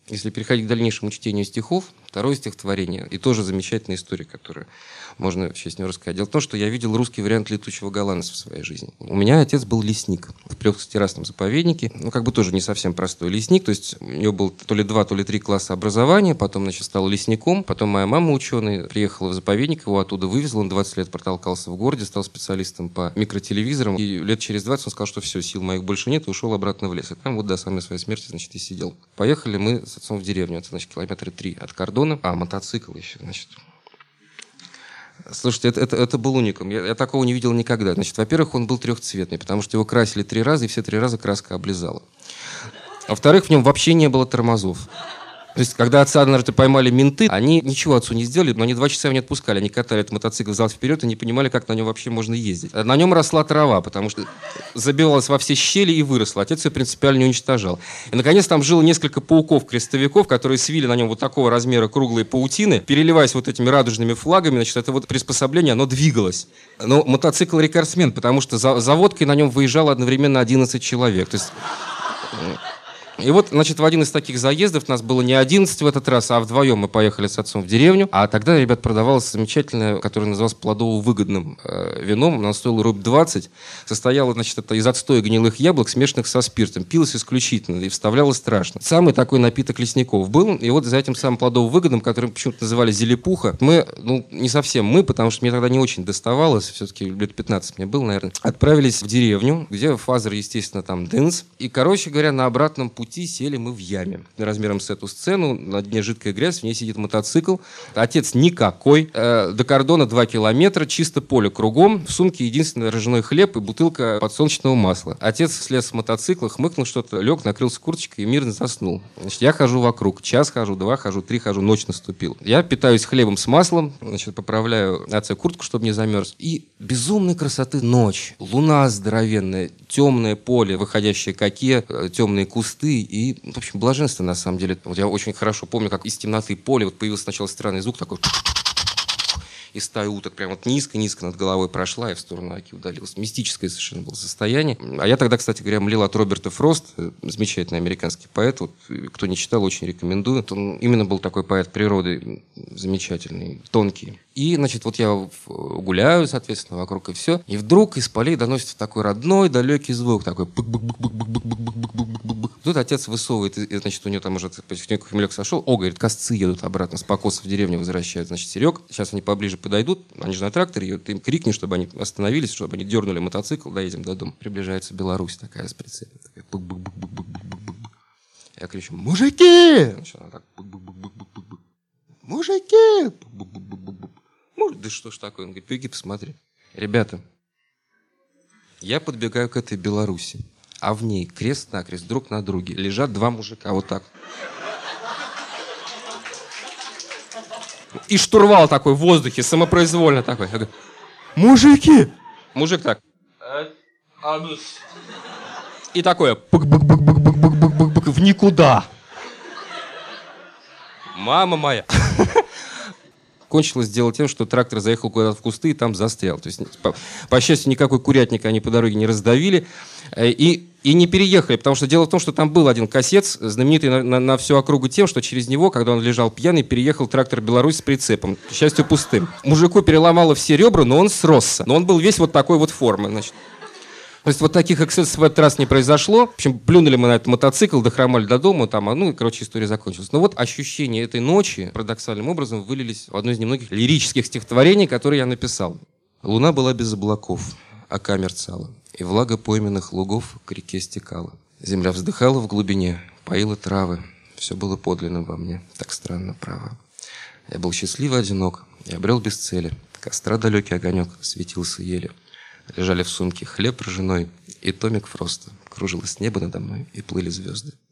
Если переходить к дальнейшему чтению стихов, второе стихотворение, и тоже замечательная история, которую можно в честь него рассказать. Дело в том, что я видел русский вариант «Летучего голландца» в своей жизни. У меня отец был лесник в трехтеррасном заповеднике, как бы тоже не совсем простой лесник, то есть у него было то ли 2, то ли 3 класса образования, потом, значит, стал лесником, потом моя мама ученый, приехала в заповедник, его оттуда вывезла, он 20 лет протолкался в городе, стал специалистом по микротелевизорам, и лет через 20 он сказал, что все, сил моих больше нет, и ушел обратно в лес. И там вот до самой своей смерти, значит, и сидел. Поехали мы с отцом в деревню, это, значит, километра 3 от кордона, мотоцикл еще, значит. Слушайте, это был уникум. Я такого не видел никогда. Значит, во-первых, он был трехцветный, потому что его красили 3 раза, и все 3 раза краска облизала. Во-вторых, в нем вообще не было тормозов. То есть, когда отца однажды поймали менты, они ничего отцу не сделали, но они 2 часа его не отпускали. Они катали этот мотоцикл взад-вперед и не понимали, как на нем вообще можно ездить. На нем росла трава, потому что забивалась во все щели и выросла. Отец ее принципиально не уничтожал. И, наконец, там жило несколько пауков-крестовиков, которые свили на нем вот такого размера круглые паутины, переливаясь вот этими радужными флагами. Значит, это вот приспособление, оно двигалось. Но мотоцикл рекордсмен, потому что за водкой на нем выезжало одновременно 11 человек. То есть... И вот, значит, в один из таких заездов, нас было не 11 в этот раз, а вдвоем мы поехали с отцом в деревню. А тогда, ребят, продавалось замечательное, которое называлось плодово-выгодным вином. Оно стоило рубль 20. Состояло, значит, это из отстоя гнилых яблок, смешанных со спиртом. Пилось исключительно и вставлялось страшно. Самый такой напиток лесников был. И вот за этим самым плодово-выгодным, который почему-то называли зелепуха, мы, ну, не совсем мы, потому что мне тогда не очень доставалось, все-таки лет 15 мне было, наверное, отправились в деревню, где фазер, естественно, там дэнс. И, короче говоря, на обратном пути сели мы в яме размером с эту сцену, на дне жидкая грязь, в ней сидит мотоцикл, отец никакой, до кордона 2 километра, чисто поле кругом, в сумке единственный ржаной хлеб и бутылка подсолнечного масла. Отец слез с мотоцикла, хмыкнул что-то, лег, накрылся курточкой и мирно заснул. Значит, я хожу вокруг, час хожу, 2 хожу, 3 хожу, ночь наступила. Я питаюсь хлебом с маслом, значит, поправляю отца куртку, чтобы не замерз. И безумной красоты ночь, луна здоровенная, темное поле, выходящее к оке, темные кусты. И, в общем, блаженство, на самом деле. Вот я очень хорошо помню, как из темноты поля вот появился сначала странный звук такой, и стая уток прям вот низко-низко над головой прошла и в сторону оки удалилась. Мистическое совершенно было состояние. А я тогда, кстати говоря, млел от Роберта Фрост, замечательный американский поэт. Вот, кто не читал, очень рекомендую. Он именно был такой поэт природы, замечательный, тонкий. И, значит, вот я гуляю, соответственно, вокруг и все. И вдруг из полей доносится такой родной, далекий звук, такой бык-бык-бык-бык-бык-бык-бык-бык. Тут отец высовывает, и, значит, у него там уже потихоньку хмелек сошел. О, говорит, косцы едут обратно с покоса в деревню, возвращают. Значит, Серег, сейчас они поближе подойдут, они же на тракторе, и ты им крикни, чтобы они остановились, чтобы они дернули мотоцикл, доедем до дома. Приближается Беларусь такая с прицепом. Я кричу: мужики! Значит, она так: мужики! Да что ж такое? Он говорит: беги, посмотри. Ребята, я подбегаю к этой Беларуси, а в ней крест-накрест, друг на друге, лежат 2 мужика, вот так. И штурвал такой в воздухе, самопроизвольно такой. Я говорю: мужики! Мужик так. И такое в никуда. Мама моя. Кончилось дело тем, что трактор заехал куда-то в кусты и там застрял. То есть, по счастью, никакой курятник они по дороге не раздавили и не переехали, потому что дело в том, что там был один косец, знаменитый на всю округу тем, что через него, когда он лежал пьяный, переехал трактор «Беларусь» с прицепом, к счастью, пустым. Мужику переломало все ребра, но он сросся. Но он был весь вот такой вот формы, значит. То есть вот таких эксцессов в этот раз не произошло. В общем, плюнули мы на этот мотоцикл, дохромали до дома, там, ну и, короче, история закончилась. Но вот ощущения этой ночи парадоксальным образом вылились в одно из немногих лирических стихотворений, которые я написал. Луна была без облаков, ока мерцала, и влага пойменных лугов к реке стекала. Земля вздыхала в глубине, поила травы. Все было подлинно во мне, так странно, право. Я был счастлив и одинок, и обрел без цели. Костра далекий огонек светился еле. Лежали в сумке хлеб ржаной и томик Фроста. Кружилось небо надо мной, и плыли звезды.